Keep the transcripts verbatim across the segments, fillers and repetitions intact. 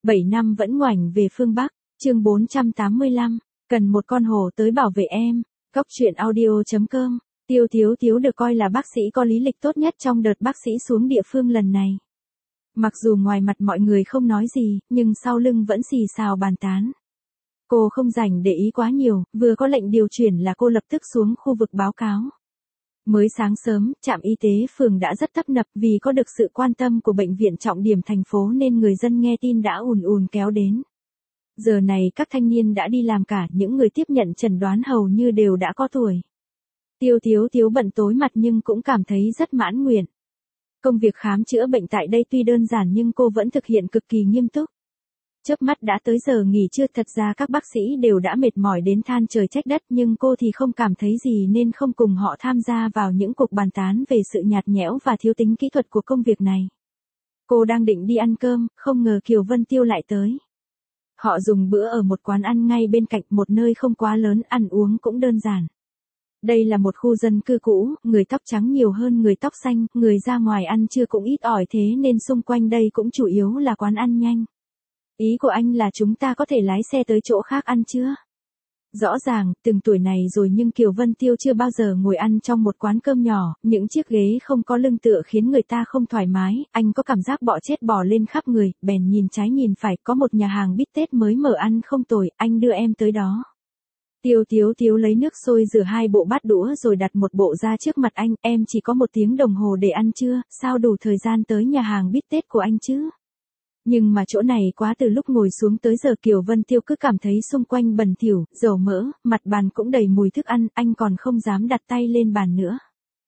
bảy năm vẫn ngoảnh về phương Bắc, chương bốn trăm tám mươi lăm, cần một con hổ tới bảo vệ em. Cóc truyện audio chấm com. Tiêu Thiếu Thiếu được coi là bác sĩ có lý lịch tốt nhất trong đợt bác sĩ xuống địa phương lần này. Mặc dù ngoài mặt mọi người không nói gì, nhưng sau lưng vẫn xì xào bàn tán. Cô không rảnh để ý quá nhiều, vừa có lệnh điều chuyển là cô lập tức xuống khu vực báo cáo. Mới sáng sớm, trạm y tế phường đã rất tấp nập vì có được sự quan tâm của bệnh viện trọng điểm thành phố nên người dân nghe tin đã ùn ùn kéo đến. Giờ này các thanh niên đã đi làm cả, những người tiếp nhận chẩn đoán hầu như đều đã có tuổi. Tiêu Thiếu Thiếu bận tối mặt nhưng cũng cảm thấy rất mãn nguyện. Công việc khám chữa bệnh tại đây tuy đơn giản nhưng cô vẫn thực hiện cực kỳ nghiêm túc. Chớp mắt đã tới giờ nghỉ trưa, thật ra các bác sĩ đều đã mệt mỏi đến than trời trách đất nhưng cô thì không cảm thấy gì nên không cùng họ tham gia vào những cuộc bàn tán về sự nhạt nhẽo và thiếu tính kỹ thuật của công việc này. Cô đang định đi ăn cơm, không ngờ Kiều Vân Tiêu lại tới. Họ dùng bữa ở một quán ăn ngay bên cạnh, một nơi không quá lớn, ăn uống cũng đơn giản. Đây là một khu dân cư cũ, người tóc trắng nhiều hơn người tóc xanh, người ra ngoài ăn trưa cũng ít ỏi thế nên xung quanh đây cũng chủ yếu là quán ăn nhanh. Ý của anh là chúng ta có thể lái xe tới chỗ khác ăn chưa? Rõ ràng, từng tuổi này rồi nhưng Kiều Vân Tiêu chưa bao giờ ngồi ăn trong một quán cơm nhỏ, những chiếc ghế không có lưng tựa khiến người ta không thoải mái, anh có cảm giác bọ chết bò lên khắp người, bèn nhìn trái nhìn phải, có một nhà hàng bít tết mới mở ăn không tồi, anh đưa em tới đó. Tiêu Thiếu Thiếu lấy nước sôi rửa hai bộ bát đũa rồi đặt một bộ ra trước mặt anh, em chỉ có một tiếng đồng hồ để ăn trưa, sao đủ thời gian tới nhà hàng bít tết của anh chứ? Nhưng mà chỗ này quá, từ lúc ngồi xuống tới giờ Kiều Vân Tiêu cứ cảm thấy xung quanh bẩn thỉu, dầu mỡ, mặt bàn cũng đầy mùi thức ăn, anh còn không dám đặt tay lên bàn nữa.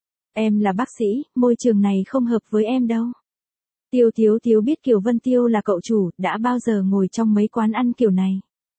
Em là bác sĩ, môi trường này không hợp với em đâu. Tiêu Thiếu Thiếu biết Kiều Vân Tiêu là cậu chủ, đã bao giờ ngồi trong mấy quán ăn kiểu này.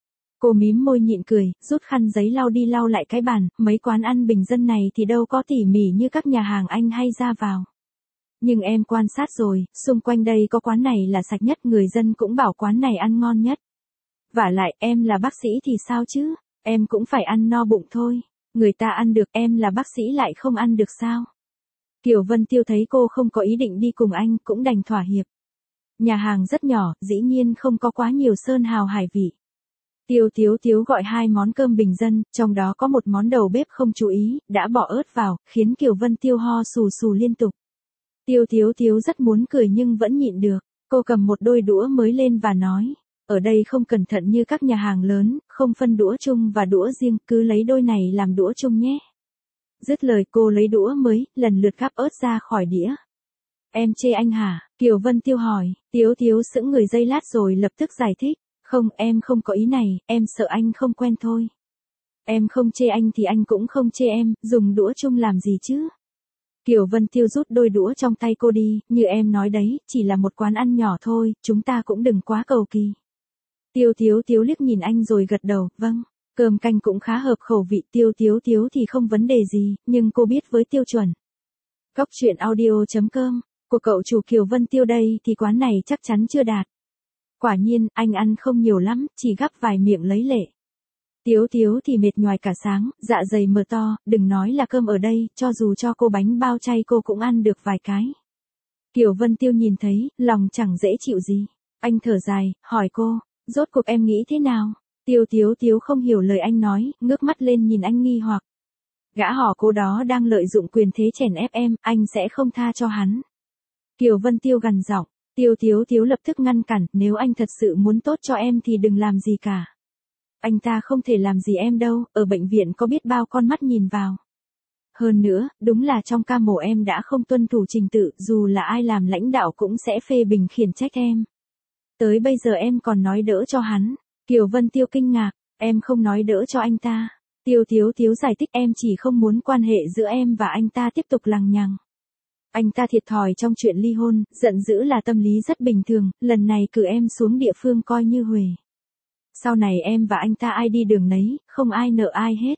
Cô mím môi nhịn cười, rút khăn giấy lau đi lau lại cái bàn, mấy quán ăn bình dân này thì đâu có tỉ mỉ như các nhà hàng anh hay ra vào. Nhưng em quan sát rồi, xung quanh đây có quán này là sạch nhất, người dân cũng bảo quán này ăn ngon nhất. Vả lại em là bác sĩ thì sao chứ, em cũng phải ăn no bụng thôi, người ta ăn được, em là bác sĩ lại không ăn được sao? Kiều Vân Tiêu thấy cô không có ý định đi cùng anh cũng đành thỏa hiệp. Nhà hàng rất nhỏ, dĩ nhiên không có quá nhiều sơn hào hải vị. Tiêu Thiếu Thiếu gọi hai món cơm bình dân, trong đó có một món đầu bếp không chú ý, đã bỏ ớt vào, khiến Kiều Vân Tiêu ho sù sù liên tục. Tiêu Thiếu Thiếu rất muốn cười nhưng vẫn nhịn được, cô cầm một đôi đũa mới lên và nói, ở đây không cẩn thận như các nhà hàng lớn, không phân đũa chung và đũa riêng, cứ lấy đôi này làm đũa chung nhé. Dứt lời cô lấy đũa mới, lần lượt gắp ớt ra khỏi đĩa. Em chê anh hả? Kiều Vân Tiêu hỏi. Thiếu Thiếu sững người giây lát rồi lập tức giải thích, không, em không có ý này, em sợ anh không quen thôi. Em không chê anh thì anh cũng không chê em, dùng đũa chung làm gì chứ? Kiều Vân Tiêu rút đôi đũa trong tay cô đi, như em nói đấy, chỉ là một quán ăn nhỏ thôi, chúng ta cũng đừng quá cầu kỳ. Tiêu Thiếu Thiếu liếc nhìn anh rồi gật đầu, vâng, cơm canh cũng khá hợp khẩu vị Tiêu Thiếu Thiếu thì không vấn đề gì, nhưng cô biết với tiêu chuẩn. Cóc truyện audio chấm com, của cậu chủ Kiều Vân Tiêu đây thì quán này chắc chắn chưa đạt. Quả nhiên, anh ăn không nhiều lắm, chỉ gắp vài miệng lấy lệ. Thiếu Thiếu thì mệt nhoài cả sáng, dạ dày mờ to, đừng nói là cơm ở đây, cho dù cho cô bánh bao chay cô cũng ăn được vài cái. Kiều Vân Tiêu nhìn thấy, lòng chẳng dễ chịu gì. Anh thở dài, hỏi cô, rốt cuộc em nghĩ thế nào? Tiêu Thiếu Thiếu không hiểu lời anh nói, ngước mắt lên nhìn anh nghi hoặc. Gã hỏ cô đó đang lợi dụng quyền thế chèn ép em, anh sẽ không tha cho hắn. Kiều Vân Tiêu gằn giọng, Tiêu Thiếu Thiếu lập tức ngăn cản, nếu anh thật sự muốn tốt cho em thì đừng làm gì cả. Anh ta không thể làm gì em đâu, ở bệnh viện có biết bao con mắt nhìn vào. Hơn nữa, đúng là trong ca mổ em đã không tuân thủ trình tự, dù là ai làm lãnh đạo cũng sẽ phê bình khiển trách em. Tới bây giờ em còn nói đỡ cho hắn. Kiều Vân Tiêu kinh ngạc, em không nói đỡ cho anh ta. Tiêu Thiếu Thiếu giải thích, em chỉ không muốn quan hệ giữa em và anh ta tiếp tục lằng nhằng. Anh ta thiệt thòi trong chuyện ly hôn, giận dữ là tâm lý rất bình thường, lần này cử em xuống địa phương coi như huề. Sau này em và anh ta ai đi đường nấy, không ai nợ ai hết.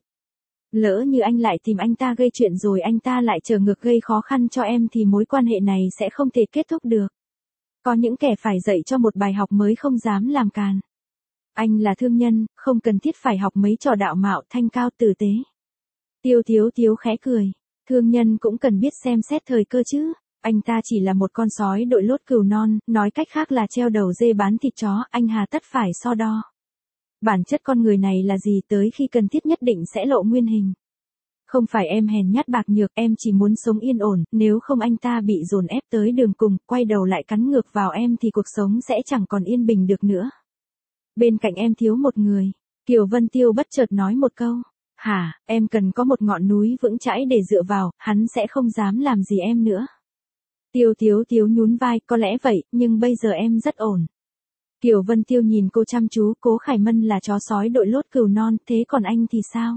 Lỡ như anh lại tìm anh ta gây chuyện rồi anh ta lại trở ngược gây khó khăn cho em thì mối quan hệ này sẽ không thể kết thúc được. Có những kẻ phải dạy cho một bài học mới không dám làm càn. Anh là thương nhân, không cần thiết phải học mấy trò đạo mạo thanh cao tử tế. Tiêu Thiếu Thiếu khẽ cười, thương nhân cũng cần biết xem xét thời cơ chứ. Anh ta chỉ là một con sói đội lốt cừu non, nói cách khác là treo đầu dê bán thịt chó, anh hà tất phải so đo. Bản chất con người này là gì, tới khi cần thiết nhất định sẽ lộ nguyên hình. Không phải em hèn nhát bạc nhược, em chỉ muốn sống yên ổn, nếu không anh ta bị dồn ép tới đường cùng, quay đầu lại cắn ngược vào em thì cuộc sống sẽ chẳng còn yên bình được nữa. Bên cạnh em thiếu một người. Kiều Vân Tiêu bất chợt nói một câu. Hả, em cần có một ngọn núi vững chãi để dựa vào, hắn sẽ không dám làm gì em nữa. Tiêu Tiếu Tiếu nhún vai, có lẽ vậy, nhưng bây giờ em rất ổn. Kiều Vân Tiêu nhìn cô chăm chú, Cố Khải Mân là chó sói đội lốt cừu non, thế còn anh thì sao?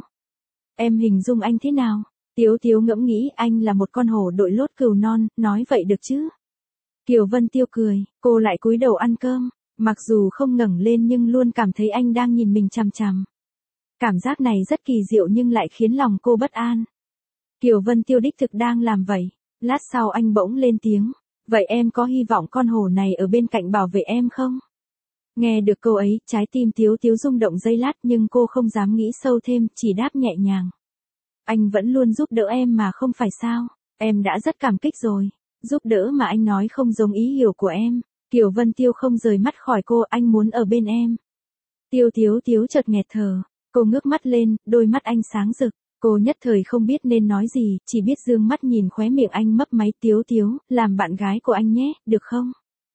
Em hình dung anh thế nào? Tiếu Tiếu ngẫm nghĩ, anh là một con hổ đội lốt cừu non, nói vậy được chứ? Kiều Vân Tiêu cười, cô lại cúi đầu ăn cơm, mặc dù không ngẩng lên nhưng luôn cảm thấy anh đang nhìn mình chằm chằm. Cảm giác này rất kỳ diệu nhưng lại khiến lòng cô bất an. Kiều Vân Tiêu đích thực đang làm vậy. Lát sau anh bỗng lên tiếng, vậy em có hy vọng con hổ này ở bên cạnh bảo vệ em không? Nghe được câu ấy, trái tim Tiếu Tiếu rung động giây lát nhưng cô không dám nghĩ sâu thêm, chỉ đáp nhẹ nhàng. Anh vẫn luôn giúp đỡ em mà không phải sao, em đã rất cảm kích rồi. Giúp đỡ mà anh nói không giống ý hiểu của em. Kiều Vân Tiêu không rời mắt khỏi cô, anh muốn ở bên em. Tiêu Tiếu Tiếu chợt nghẹt thở, cô ngước mắt lên, đôi mắt anh sáng rực. Cô nhất thời không biết nên nói gì, chỉ biết dương mắt nhìn khóe miệng anh mấp máy. Tiếu Tiếu, làm bạn gái của anh nhé, được không?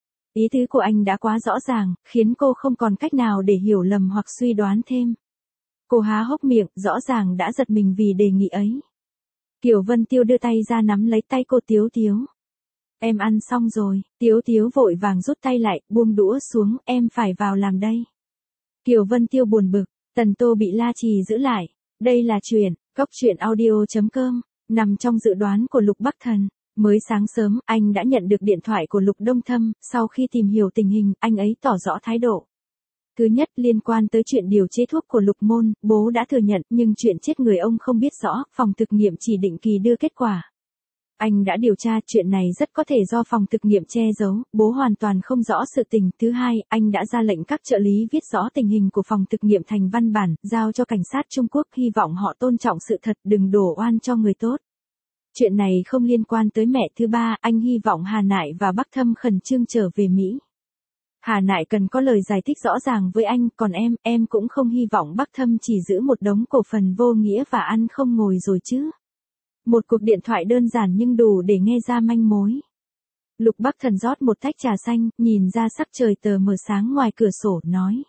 Ý tứ của anh đã quá rõ ràng, khiến cô không còn cách nào để hiểu lầm hoặc suy đoán thêm. Cô há hốc miệng, rõ ràng đã giật mình vì đề nghị ấy. Kiều Vân Tiêu đưa tay ra nắm lấy tay cô. Tiếu Tiếu. Em ăn xong rồi. Tiếu Tiếu vội vàng rút tay lại, buông đũa xuống, em phải vào làm đây. Kiều Vân Tiêu buồn bực, Tần Tô bị La Trì giữ lại. Đây là chuyện, Cốc truyện audio chấm com, nằm trong dự đoán của Lục Bắc Thần. Mới sáng sớm, anh đã nhận được điện thoại của Lục Đông Thâm, sau khi tìm hiểu tình hình, anh ấy tỏ rõ thái độ. Thứ nhất, liên quan tới chuyện điều chế thuốc của Lục Môn, bố đã thừa nhận, nhưng chuyện chết người ông không biết rõ, phòng thực nghiệm chỉ định kỳ đưa kết quả. Anh đã điều tra, chuyện này rất có thể do phòng thực nghiệm che giấu, bố hoàn toàn không rõ sự tình. Thứ hai, anh đã ra lệnh các trợ lý viết rõ tình hình của phòng thực nghiệm thành văn bản, giao cho cảnh sát Trung Quốc, hy vọng họ tôn trọng sự thật, đừng đổ oan cho người tốt. Chuyện này không liên quan tới mẹ. Thứ ba, anh hy vọng Hà Nại và Bắc Thâm khẩn trương trở về Mỹ. Hà Nại cần có lời giải thích rõ ràng với anh, còn em, em cũng không hy vọng Bắc Thâm chỉ giữ một đống cổ phần vô nghĩa và ăn không ngồi rồi chứ. Một cuộc điện thoại đơn giản nhưng đủ để nghe ra manh mối. Lục Bắc Thần rót một tách trà xanh, nhìn ra sắc trời tờ mờ sáng ngoài cửa sổ, nói.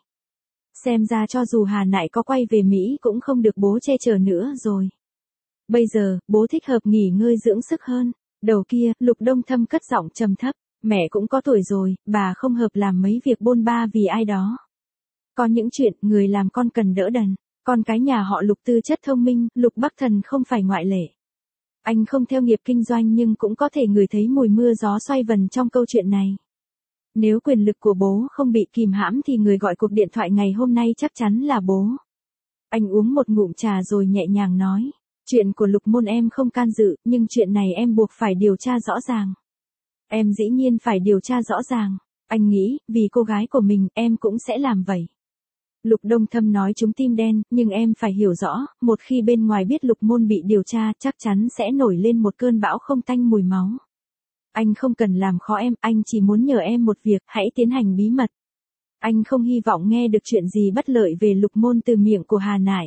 Xem ra cho dù Hà Nại có quay về Mỹ cũng không được bố che chở nữa rồi. Bây giờ, bố thích hợp nghỉ ngơi dưỡng sức hơn. Đầu kia, Lục Đông Thâm cất giọng trầm thấp. Mẹ cũng có tuổi rồi, bà không hợp làm mấy việc bôn ba vì ai đó. Có những chuyện, người làm con cần đỡ đần. Con cái nhà họ Lục tư chất thông minh, Lục Bắc Thần không phải ngoại lệ. Anh không theo nghiệp kinh doanh nhưng cũng có thể ngửi thấy mùi mưa gió xoay vần trong câu chuyện này. Nếu quyền lực của bố không bị kìm hãm thì người gọi cuộc điện thoại ngày hôm nay chắc chắn là bố. Anh uống một ngụm trà rồi nhẹ nhàng nói. Chuyện của Lục Môn em không can dự, nhưng chuyện này em buộc phải điều tra rõ ràng. Em dĩ nhiên phải điều tra rõ ràng. Anh nghĩ, vì cô gái của mình, em cũng sẽ làm vậy. Lục Đông Thâm nói trúng tim đen, nhưng em phải hiểu rõ, một khi bên ngoài biết Lục Môn bị điều tra, chắc chắn sẽ nổi lên một cơn bão không tanh mùi máu. Anh không cần làm khó em, anh chỉ muốn nhờ em một việc, hãy tiến hành bí mật. Anh không hy vọng nghe được chuyện gì bất lợi về Lục Môn từ miệng của Hà Nại.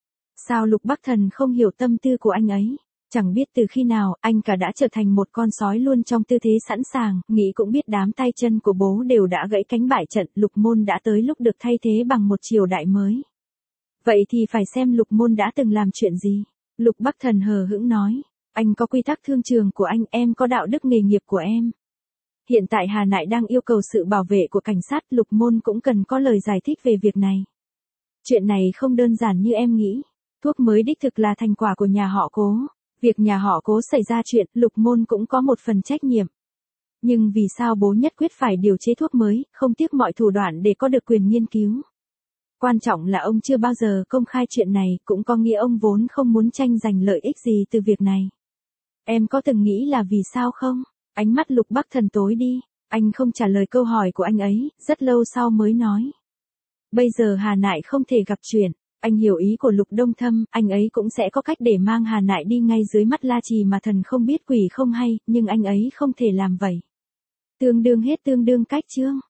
Sao Lục Bắc Thần không hiểu tâm tư của anh ấy? Chẳng biết từ khi nào, anh cả đã trở thành một con sói luôn trong tư thế sẵn sàng, nghĩ cũng biết đám tay chân của bố đều đã gãy cánh bại trận, Lục Môn đã tới lúc được thay thế bằng một triều đại mới. Vậy thì phải xem Lục Môn đã từng làm chuyện gì. Lục Bắc Thần hờ hững nói, anh có quy tắc thương trường của anh, em có đạo đức nghề nghiệp của em. Hiện tại Hà Nại đang yêu cầu sự bảo vệ của cảnh sát, Lục Môn cũng cần có lời giải thích về việc này. Chuyện này không đơn giản như em nghĩ. Thuốc mới đích thực là thành quả của nhà họ Cố. Việc nhà họ Cố xảy ra chuyện, Lục Môn cũng có một phần trách nhiệm. Nhưng vì sao bố nhất quyết phải điều chế thuốc mới, không tiếc mọi thủ đoạn để có được quyền nghiên cứu? Quan trọng là ông chưa bao giờ công khai chuyện này, cũng có nghĩa ông vốn không muốn tranh giành lợi ích gì từ việc này. Em có từng nghĩ là vì sao không? Ánh mắt Lục Bắc Thần tối đi, anh không trả lời câu hỏi của anh ấy, rất lâu sau mới nói. Bây giờ Hà Nại không thể gặp chuyện. Anh hiểu ý của Lục Đông Thâm, anh ấy cũng sẽ có cách để mang Hà Nại đi ngay dưới mắt La Trì mà thần không biết quỷ không hay, nhưng anh ấy không thể làm vậy. Tương đương hết tương đương cách chương.